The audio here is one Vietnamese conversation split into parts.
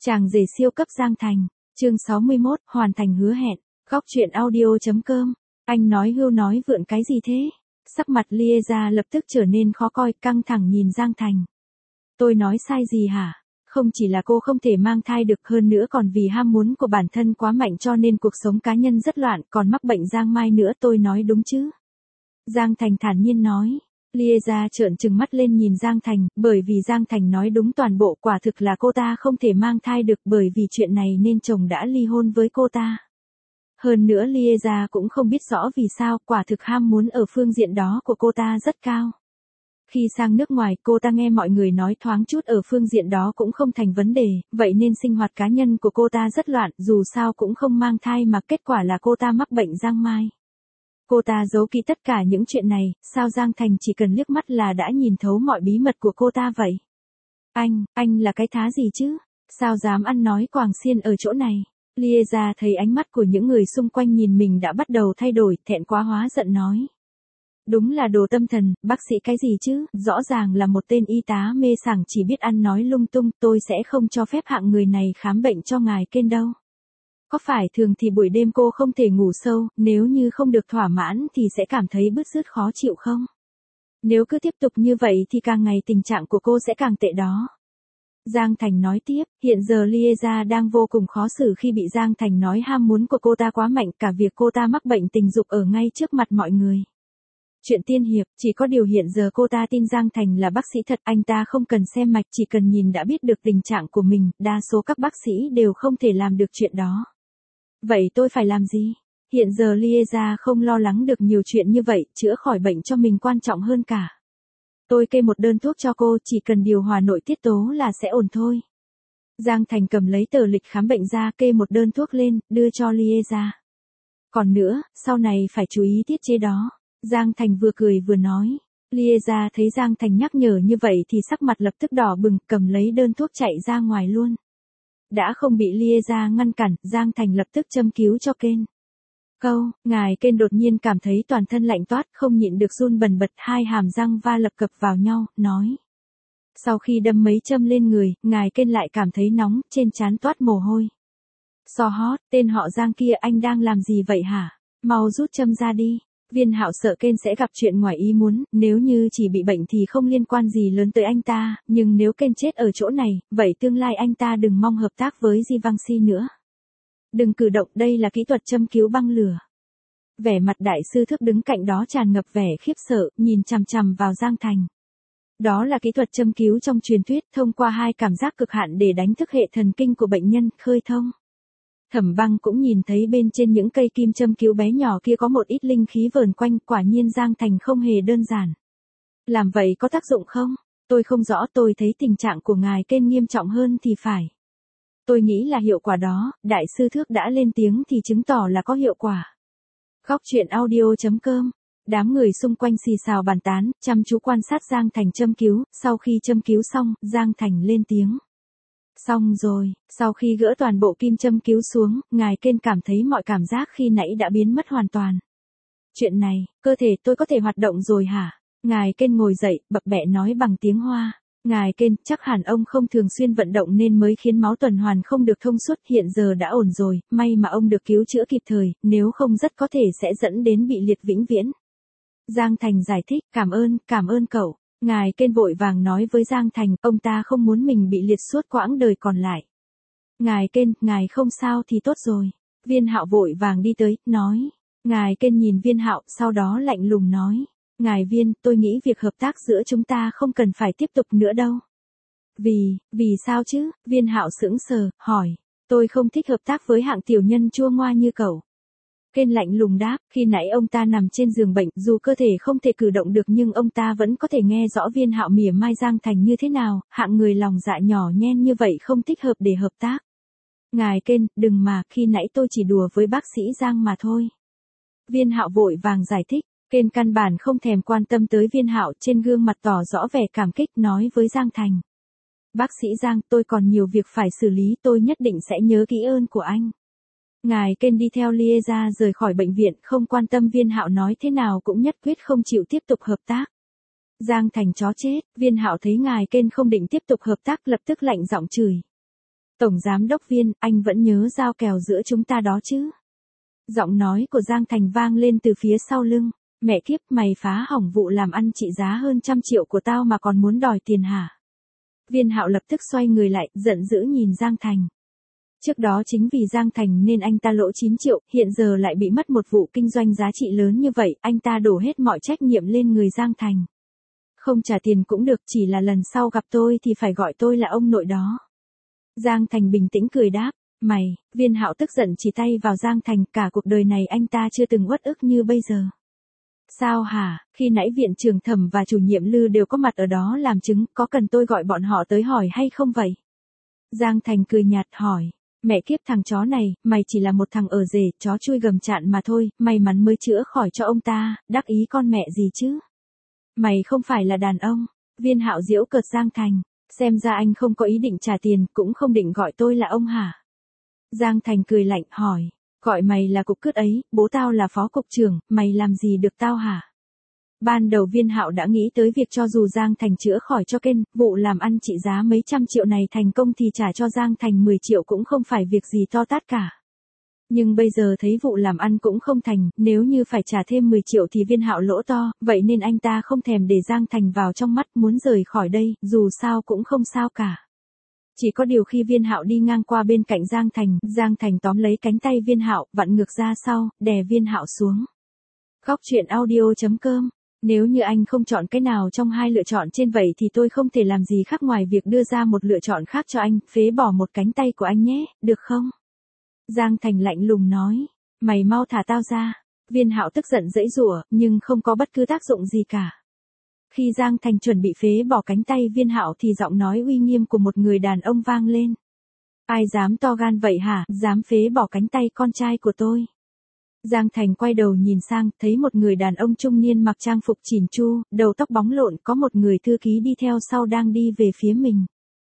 Chàng rể siêu cấp Giang Thành, chương 61, hoàn thành hứa hẹn, góc truyện audio.com. Anh nói hưu nói vượn cái gì thế? Sắc mặt Lieza lập tức trở nên khó coi, căng thẳng nhìn Giang Thành. Tôi nói sai gì hả? Không chỉ là cô không thể mang thai được, hơn nữa còn vì ham muốn của bản thân quá mạnh cho nên cuộc sống cá nhân rất loạn, còn mắc bệnh giang mai nữa, tôi nói đúng chứ? Giang Thành thản nhiên nói. Lieza trợn trừng mắt lên nhìn Giang Thành, bởi vì Giang Thành nói đúng toàn bộ, quả thực là cô ta không thể mang thai được, bởi vì chuyện này nên chồng đã ly hôn với cô ta. Hơn nữa Lieza cũng không biết rõ vì sao, quả thực ham muốn ở phương diện đó của cô ta rất cao. Khi sang nước ngoài, cô ta nghe mọi người nói thoáng chút ở phương diện đó cũng không thành vấn đề, vậy nên sinh hoạt cá nhân của cô ta rất loạn, dù sao cũng không mang thai mà kết quả là cô ta mắc bệnh giang mai. Cô ta giấu kỹ tất cả những chuyện này, sao Giang Thành chỉ cần liếc mắt là đã nhìn thấu mọi bí mật của cô ta vậy? Anh là cái thá gì chứ? Sao dám ăn nói quàng xiên ở chỗ này? Lieza thấy ánh mắt của những người xung quanh nhìn mình đã bắt đầu thay đổi, thẹn quá hóa giận nói. Đúng là đồ tâm thần, bác sĩ cái gì chứ, rõ ràng là một tên y tá mê sảng chỉ biết ăn nói lung tung, tôi sẽ không cho phép hạng người này khám bệnh cho ngài Ken đâu. Có phải thường thì buổi đêm cô không thể ngủ sâu, nếu như không được thỏa mãn thì sẽ cảm thấy bứt rứt khó chịu không? Nếu cứ tiếp tục như vậy thì càng ngày tình trạng của cô sẽ càng tệ đó. Giang Thành nói tiếp, hiện giờ Lieza đang vô cùng khó xử khi bị Giang Thành nói ham muốn của cô ta quá mạnh, cả việc cô ta mắc bệnh tình dục ở ngay trước mặt mọi người. Chuyện tiên hiệp, chỉ có điều hiện giờ cô ta tin Giang Thành là bác sĩ thật, anh ta không cần xem mạch, chỉ cần nhìn đã biết được tình trạng của mình, đa số các bác sĩ đều không thể làm được chuyện đó. Vậy tôi phải làm gì? Hiện giờ Lieza không lo lắng được nhiều chuyện như vậy, chữa khỏi bệnh cho mình quan trọng hơn cả. Tôi kê một đơn thuốc cho cô, chỉ cần điều hòa nội tiết tố là sẽ ổn thôi. Giang Thành cầm lấy tờ lịch khám bệnh ra, kê một đơn thuốc lên, đưa cho Lieza. Còn nữa, sau này phải chú ý tiết chế đó. Giang Thành vừa cười vừa nói. Lieza thấy Giang Thành nhắc nhở như vậy thì sắc mặt lập tức đỏ bừng, cầm lấy đơn thuốc chạy ra ngoài luôn. Đã không bị Lieza ngăn cản, Giang Thành lập tức châm cứu cho Ken. Ngài Ken đột nhiên cảm thấy toàn thân lạnh toát, không nhịn được run bần bật, hai hàm răng va lập cập vào nhau, nói. Sau khi đâm mấy châm lên người, ngài Ken lại cảm thấy nóng, trên trán toát mồ hôi. So hot, tên họ Giang kia, anh đang làm gì vậy hả? Mau rút châm ra đi. Viên Hạo sợ Ken sẽ gặp chuyện ngoài ý muốn, nếu như chỉ bị bệnh thì không liên quan gì lớn tới anh ta, nhưng nếu Ken chết ở chỗ này, vậy tương lai anh ta đừng mong hợp tác với Givenchy nữa. Đừng cử động, đây là kỹ thuật châm cứu băng lửa. Vẻ mặt đại sư Thức đứng cạnh đó tràn ngập vẻ khiếp sợ, nhìn chằm chằm vào Giang Thành. Đó là kỹ thuật châm cứu trong truyền thuyết, thông qua hai cảm giác cực hạn để đánh thức hệ thần kinh của bệnh nhân, khơi thông. Thẩm Băng cũng nhìn thấy bên trên những cây kim châm cứu bé nhỏ kia có một ít linh khí vờn quanh, quả nhiên Giang Thành không hề đơn giản. Làm vậy có tác dụng không? Tôi không rõ, tôi thấy tình trạng của ngài Ken nghiêm trọng hơn thì phải. Tôi nghĩ là hiệu quả đó, đại sư Thước đã lên tiếng thì chứng tỏ là có hiệu quả. Góc truyện audio.com. Đám người xung quanh xì xào bàn tán, chăm chú quan sát Giang Thành châm cứu, sau khi châm cứu xong, Giang Thành lên tiếng. Xong rồi, sau khi gỡ toàn bộ kim châm cứu xuống, ngài Ken cảm thấy mọi cảm giác khi nãy đã biến mất hoàn toàn. Chuyện này, cơ thể tôi có thể hoạt động rồi hả? Ngài Ken ngồi dậy, bập bẹ nói bằng tiếng Hoa. Ngài Ken, chắc hẳn ông không thường xuyên vận động nên mới khiến máu tuần hoàn không được thông suốt, hiện giờ đã ổn rồi, may mà ông được cứu chữa kịp thời, nếu không rất có thể sẽ dẫn đến bị liệt vĩnh viễn. Giang Thành giải thích, cảm ơn cậu. Ngài Ken vội vàng nói với Giang Thành, ông ta không muốn mình bị liệt suốt quãng đời còn lại. Ngài Ken, ngài không sao thì tốt rồi. Viên Hạo vội vàng đi tới, nói. Ngài Ken nhìn Viên Hạo, sau đó lạnh lùng nói. Ngài Viên, tôi nghĩ việc hợp tác giữa chúng ta không cần phải tiếp tục nữa đâu. Vì sao chứ? Viên Hạo sững sờ, hỏi. Tôi không thích hợp tác với hạng tiểu nhân chua ngoa như cậu. Ken lạnh lùng đáp, khi nãy ông ta nằm trên giường bệnh, dù cơ thể không thể cử động được nhưng ông ta vẫn có thể nghe rõ Viên Hạo mỉa mai Giang Thành như thế nào, hạng người lòng dạ nhỏ nhen như vậy không thích hợp để hợp tác. Ngài Ken, đừng mà, khi nãy tôi chỉ đùa với bác sĩ Giang mà thôi. Viên Hạo vội vàng giải thích, Ken căn bản không thèm quan tâm tới Viên Hạo, trên gương mặt tỏ rõ vẻ cảm kích, nói với Giang Thành. Bác sĩ Giang, tôi còn nhiều việc phải xử lý, tôi nhất định sẽ nhớ kỹ ơn của anh. Ngài Ken đi theo Lieza rời khỏi bệnh viện, không quan tâm Viên Hạo nói thế nào cũng nhất quyết không chịu tiếp tục hợp tác. Giang Thành chó chết, Viên Hạo thấy ngài Ken không định tiếp tục hợp tác lập tức lạnh giọng chửi. Tổng giám đốc Viên, anh vẫn nhớ giao kèo giữa chúng ta đó chứ? Giọng nói của Giang Thành vang lên từ phía sau lưng. Mẹ kiếp, mày phá hỏng vụ làm ăn trị giá hơn 100 triệu của tao mà còn muốn đòi tiền hả? Viên Hạo lập tức xoay người lại, giận dữ nhìn Giang Thành. Trước đó chính vì Giang Thành nên anh ta lỗ 9 triệu, hiện giờ lại bị mất một vụ kinh doanh giá trị lớn như vậy, anh ta đổ hết mọi trách nhiệm lên người Giang Thành. Không trả tiền cũng được, chỉ là lần sau gặp tôi thì phải gọi tôi là ông nội đó. Giang Thành bình tĩnh cười đáp, mày, Viên Hạo tức giận chỉ tay vào Giang Thành, cả cuộc đời này anh ta chưa từng uất ức như bây giờ. Sao hả, khi nãy viện trưởng Thẩm và chủ nhiệm Lư đều có mặt ở đó làm chứng, có cần tôi gọi bọn họ tới hỏi hay không vậy? Giang Thành cười nhạt hỏi, mẹ kiếp thằng chó này, mày chỉ là một thằng ở rể, chó chui gầm chạn mà thôi, may mắn mới chữa khỏi cho ông ta, đắc ý con mẹ gì chứ? Mày không phải là đàn ông. Viên Hạo giễu cợt Giang Thành, xem ra anh không có ý định trả tiền, cũng không định gọi tôi là ông hả? Giang Thành cười lạnh hỏi, gọi mày là cục cứt ấy, bố tao là phó cục trưởng, mày làm gì được tao hả? Ban đầu Viên Hạo đã nghĩ tới việc cho dù Giang Thành chữa khỏi cho Ken, vụ làm ăn trị giá mấy trăm triệu này thành công thì trả cho Giang Thành 10 triệu cũng không phải việc gì to tát cả. Nhưng bây giờ thấy vụ làm ăn cũng không thành, nếu như phải trả thêm 10 triệu thì Viên Hạo lỗ to, vậy nên anh ta không thèm để Giang Thành vào trong mắt, muốn rời khỏi đây, dù sao cũng không sao cả. Chỉ có điều khi Viên Hạo đi ngang qua bên cạnh Giang Thành tóm lấy cánh tay Viên Hạo, vặn ngược ra sau, đè Viên Hạo xuống. Góc truyện audio.com. Nếu như anh không chọn cái nào trong hai lựa chọn trên vậy thì tôi không thể làm gì khác ngoài việc đưa ra một lựa chọn khác cho anh, phế bỏ một cánh tay của anh nhé, được không? Giang Thành lạnh lùng nói, mày mau thả tao ra. Viên Hạo tức giận giãy giụa, nhưng không có bất cứ tác dụng gì cả. Khi Giang Thành chuẩn bị phế bỏ cánh tay Viên Hạo thì giọng nói uy nghiêm của một người đàn ông vang lên. Ai dám to gan vậy hả, dám phế bỏ cánh tay con trai của tôi? Giang Thành quay đầu nhìn sang, thấy một người đàn ông trung niên mặc trang phục chỉn chu, đầu tóc bóng lộn, có một người thư ký đi theo sau đang đi về phía mình.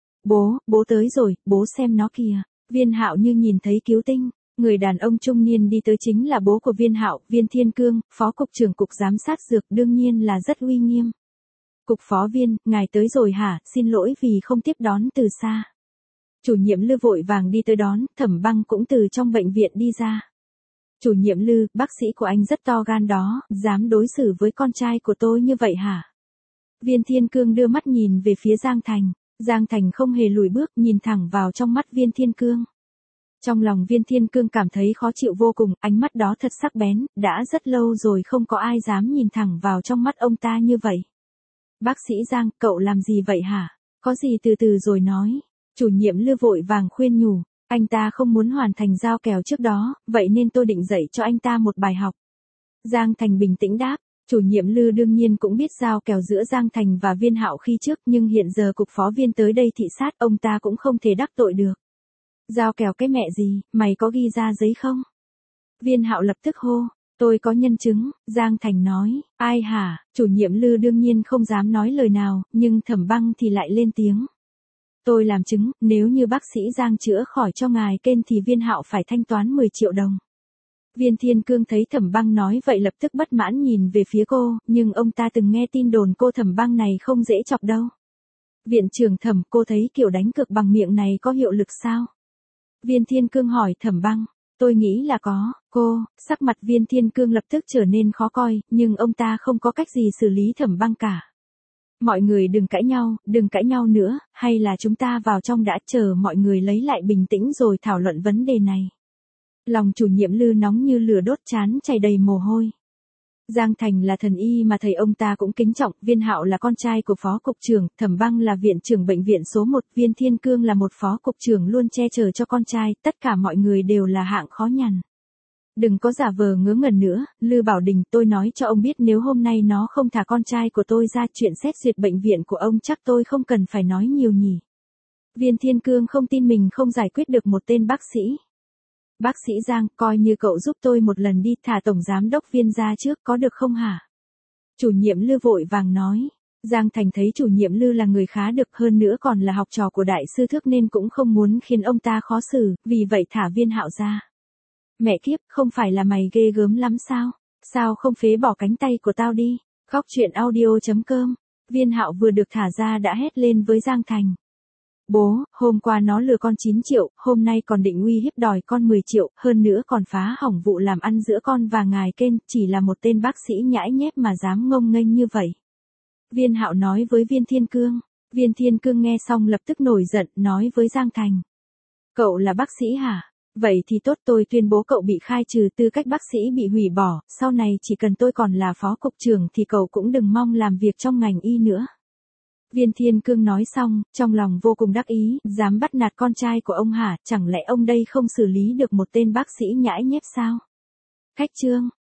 Bố tới rồi, bố xem nó kìa. Viên Hạo như nhìn thấy cứu tinh. Người đàn ông trung niên đi tới chính là bố của Viên Hạo, Viên Thiên Cương, phó cục trưởng cục giám sát dược, đương nhiên là rất uy nghiêm. Cục phó Viên, ngài tới rồi hả, xin lỗi vì không tiếp đón từ xa. Chủ nhiệm Lư vội vàng đi tới đón, Thẩm Băng cũng từ trong bệnh viện đi ra. Chủ nhiệm Lư, bác sĩ của anh rất to gan đó, dám đối xử với con trai của tôi như vậy hả? Viên Thiên Cương đưa mắt nhìn về phía Giang Thành. Giang Thành không hề lùi bước, nhìn thẳng vào trong mắt Viên Thiên Cương. Trong lòng Viên Thiên Cương cảm thấy khó chịu vô cùng, ánh mắt đó thật sắc bén, đã rất lâu rồi không có ai dám nhìn thẳng vào trong mắt ông ta như vậy. Bác sĩ Giang, cậu làm gì vậy hả? Có gì từ từ rồi nói. Chủ nhiệm Lư vội vàng khuyên nhủ, anh ta không muốn hoàn thành giao kèo trước đó, vậy nên tôi định dạy cho anh ta một bài học. Giang Thành bình tĩnh đáp. Chủ nhiệm Lư đương nhiên cũng biết giao kèo giữa Giang Thành và Viên Hạo khi trước, nhưng hiện giờ cục phó Viên tới đây thị sát, ông ta cũng không thể đắc tội được. Giao kèo cái mẹ gì, mày có ghi ra giấy không? Viên Hạo lập tức hô, tôi có nhân chứng. Giang Thành nói, ai hả? Chủ nhiệm Lư đương nhiên không dám nói lời nào, nhưng Thẩm Băng thì lại lên tiếng. Tôi làm chứng, nếu như bác sĩ Giang chữa khỏi cho ngài Ken thì Viên Hạo phải thanh toán 10 triệu đồng. Viên Thiên Cương thấy Thẩm Băng nói vậy lập tức bất mãn nhìn về phía cô, nhưng ông ta từng nghe tin đồn cô Thẩm Băng này không dễ chọc đâu. Viện trưởng Thẩm, cô thấy kiểu đánh cược bằng miệng này có hiệu lực sao? Viên Thiên Cương hỏi Thẩm Băng, tôi nghĩ là có, sắc mặt Viên Thiên Cương lập tức trở nên khó coi, nhưng ông ta không có cách gì xử lý Thẩm Băng cả. Mọi người đừng cãi nhau nữa, hay là chúng ta vào trong đã, chờ mọi người lấy lại bình tĩnh rồi thảo luận vấn đề này. Lòng chủ nhiệm Lư nóng như lửa đốt, trán chảy đầy mồ hôi. Giang Thành là thần y mà thầy ông ta cũng kính trọng, Viên Hạo là con trai của phó cục trưởng, Thẩm Băng là viện trưởng bệnh viện số 1, Viên Thiên Cương là một phó cục trưởng luôn che chở cho con trai, tất cả mọi người đều là hạng khó nhằn. Đừng có giả vờ ngớ ngẩn nữa, Lư Bảo Đình, tôi nói cho ông biết nếu hôm nay nó không thả con trai của tôi ra, chuyện xét duyệt bệnh viện của ông chắc tôi không cần phải nói nhiều nhỉ. Viên Thiên Cương không tin mình không giải quyết được một tên bác sĩ. Bác sĩ Giang, coi như cậu giúp tôi một lần đi, thả tổng giám đốc Viên ra trước có được không hả? Chủ nhiệm Lư vội vàng nói. Giang Thành thấy chủ nhiệm Lư là người khá được, hơn nữa còn là học trò của đại sư Thước nên cũng không muốn khiến ông ta khó xử, vì vậy thả Viên Hạo ra. Mẹ kiếp, không phải là mày ghê gớm lắm sao? Sao không phế bỏ cánh tay của tao đi? Góc truyện audio.com. Viên Hạo vừa được thả ra đã hét lên với Giang Thành. Bố, hôm qua nó lừa con 9 triệu, hôm nay còn định uy hiếp đòi con 10 triệu, hơn nữa còn phá hỏng vụ làm ăn giữa con và ngài Kên, chỉ là một tên bác sĩ nhãi nhép mà dám ngông nghênh như vậy. Viên Hạo nói với Viên Thiên Cương. Viên Thiên Cương nghe xong lập tức nổi giận, nói với Giang Thành. Cậu là bác sĩ hả? Vậy thì tốt, tôi tuyên bố cậu bị khai trừ tư cách bác sĩ, bị hủy bỏ, sau này chỉ cần tôi còn là phó cục trưởng thì cậu cũng đừng mong làm việc trong ngành y nữa. Viên Thiên Cương nói xong, trong lòng vô cùng đắc ý, dám bắt nạt con trai của ông hả, chẳng lẽ ông đây không xử lý được một tên bác sĩ nhãi nhép sao? Khách trương.